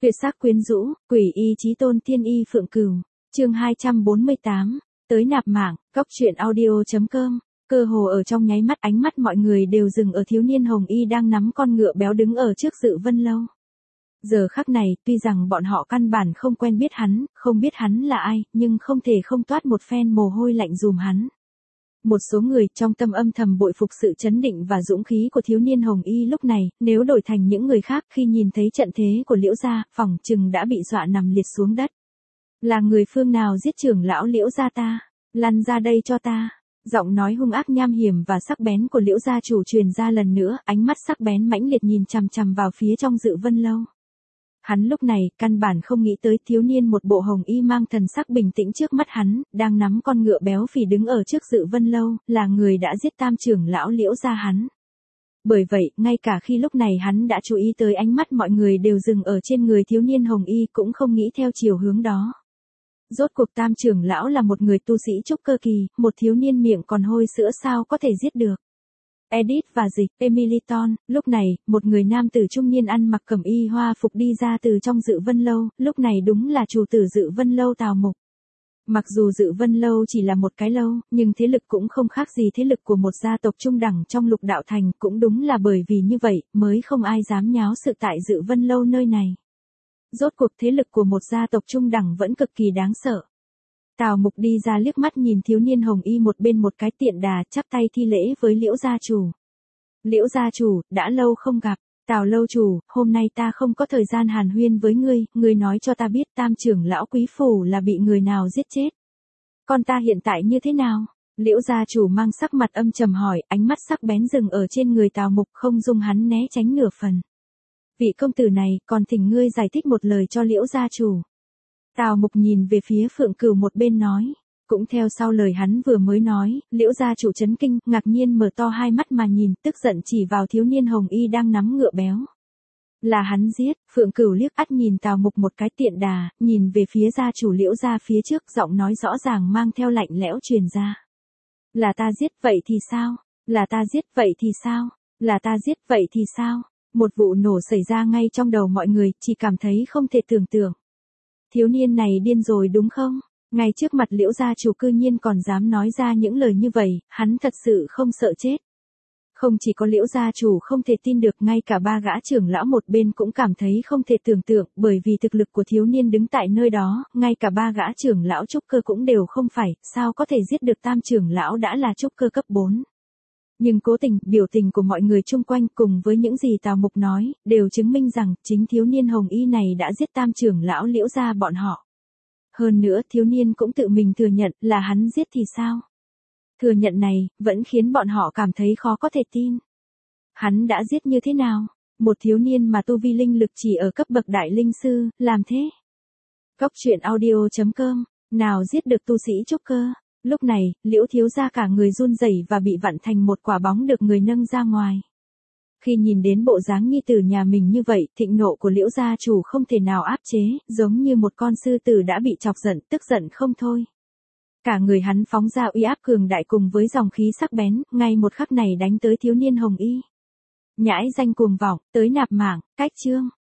Tuyệt sắc quyến rũ, quỷ y chí tôn tiên y phượng cửu. Chương 248, tới nạp mạng, cóc truyện audio.com. Cơ hồ ở trong nháy mắt ánh mắt mọi người đều dừng ở thiếu niên hồng y đang nắm con ngựa béo đứng ở trước Dự Vân Lâu. Giờ khắc này, tuy rằng bọn họ căn bản không quen biết hắn, không biết hắn là ai, nhưng không thể không toát một phen mồ hôi lạnh dùm hắn. Một số người trong tâm âm thầm bội phục sự chấn định và dũng khí của thiếu niên hồng y lúc này, nếu đổi thành những người khác khi nhìn thấy trận thế của Liễu gia, phỏng chừng đã bị dọa nằm liệt xuống đất. Là người phương nào giết trưởng lão Liễu gia ta? Lăn ra đây cho ta. Giọng nói hung ác nham hiểm và sắc bén của Liễu gia chủ truyền ra lần nữa, ánh mắt sắc bén mãnh liệt nhìn chằm chằm vào phía trong Dự Vân Lâu. Hắn lúc này, căn bản không nghĩ tới thiếu niên một bộ hồng y mang thần sắc bình tĩnh trước mắt hắn, đang nắm con ngựa béo phì đứng ở trước Dự Vân Lâu, là người đã giết tam trưởng lão Liễu gia hắn. Bởi vậy, ngay cả khi lúc này hắn đã chú ý tới ánh mắt mọi người đều dừng ở trên người thiếu niên hồng y cũng không nghĩ theo chiều hướng đó. Rốt cuộc tam trưởng lão là một người tu sĩ trúc cơ kỳ, một thiếu niên miệng còn hôi sữa sao có thể giết được. Edith và Dịch, Emiliton, lúc này, một người nam tử trung niên ăn mặc cẩm y hoa phục đi ra từ trong Dự Vân Lâu, lúc này đúng là chủ tử Dự Vân Lâu Tào Mục. Mặc dù Dự Vân Lâu chỉ là một cái lâu, nhưng thế lực cũng không khác gì thế lực của một gia tộc trung đẳng trong Lục Đạo Thành, cũng đúng là bởi vì như vậy, mới không ai dám nháo sự tại Dự Vân Lâu nơi này. Rốt cuộc thế lực của một gia tộc trung đẳng vẫn cực kỳ đáng sợ. Tào Mục đi ra liếc mắt nhìn thiếu niên hồng y một bên một cái tiện đà, chắp tay thi lễ với Liễu gia chủ. Liễu gia chủ, đã lâu không gặp. Tào lâu chủ, hôm nay ta không có thời gian hàn huyên với ngươi nói cho ta biết tam trưởng lão quý phủ là bị người nào giết chết. Con ta hiện tại như thế nào? Liễu gia chủ mang sắc mặt âm trầm hỏi, ánh mắt sắc bén dừng ở trên người Tào Mục không dung hắn né tránh nửa phần. Vị công tử này, còn thỉnh ngươi giải thích một lời cho Liễu gia chủ. Tào Mục nhìn về phía Phượng Cửu một bên nói. Cũng theo sau lời hắn vừa mới nói, Liễu gia chủ chấn kinh, ngạc nhiên mở to hai mắt mà nhìn, tức giận chỉ vào thiếu niên hồng y đang nắm ngựa béo. Là hắn giết. Phượng Cửu liếc ắt nhìn Tào Mục một cái tiện đà, nhìn về phía gia chủ Liễu gia phía trước, giọng nói rõ ràng mang theo lạnh lẽo truyền ra. Là ta giết, vậy thì sao? Là ta giết, vậy thì sao? Là ta giết, vậy thì sao? Một vụ nổ xảy ra ngay trong đầu mọi người, chỉ cảm thấy không thể tưởng tượng. Thiếu niên này điên rồi đúng không? Ngay trước mặt Liễu gia chủ cư nhiên còn dám nói ra những lời như vậy, hắn thật sự không sợ chết. Không chỉ có Liễu gia chủ không thể tin được, ngay cả ba gã trưởng lão một bên cũng cảm thấy không thể tưởng tượng, bởi vì thực lực của thiếu niên đứng tại nơi đó, ngay cả ba gã trưởng lão trúc cơ cũng đều không phải, sao có thể giết được tam trưởng lão đã là trúc cơ cấp 4. Nhưng cố tình, biểu tình của mọi người chung quanh cùng với những gì Tào Mục nói, đều chứng minh rằng chính thiếu niên hồng y này đã giết tam trưởng lão Liễu gia bọn họ. Hơn nữa thiếu niên cũng tự mình thừa nhận là hắn giết thì sao? Thừa nhận này, vẫn khiến bọn họ cảm thấy khó có thể tin. Hắn đã giết như thế nào? Một thiếu niên mà tu vi linh lực chỉ ở cấp bậc đại linh sư, làm thế? cóc truyện audio.com, nào giết được tu sĩ trúc cơ? Lúc này, Liễu thiếu gia cả người run rẩy và bị vặn thành một quả bóng được người nâng ra ngoài. Khi nhìn đến bộ dáng nhi tử nhà mình như vậy, thịnh nộ của Liễu gia chủ không thể nào áp chế, giống như một con sư tử đã bị chọc giận, tức giận không thôi. Cả người hắn phóng ra uy áp cường đại cùng với dòng khí sắc bén, ngay một khắc này đánh tới thiếu niên hồng y. Nhãi danh cuồng vọng, tới nạp mạng, cách chương.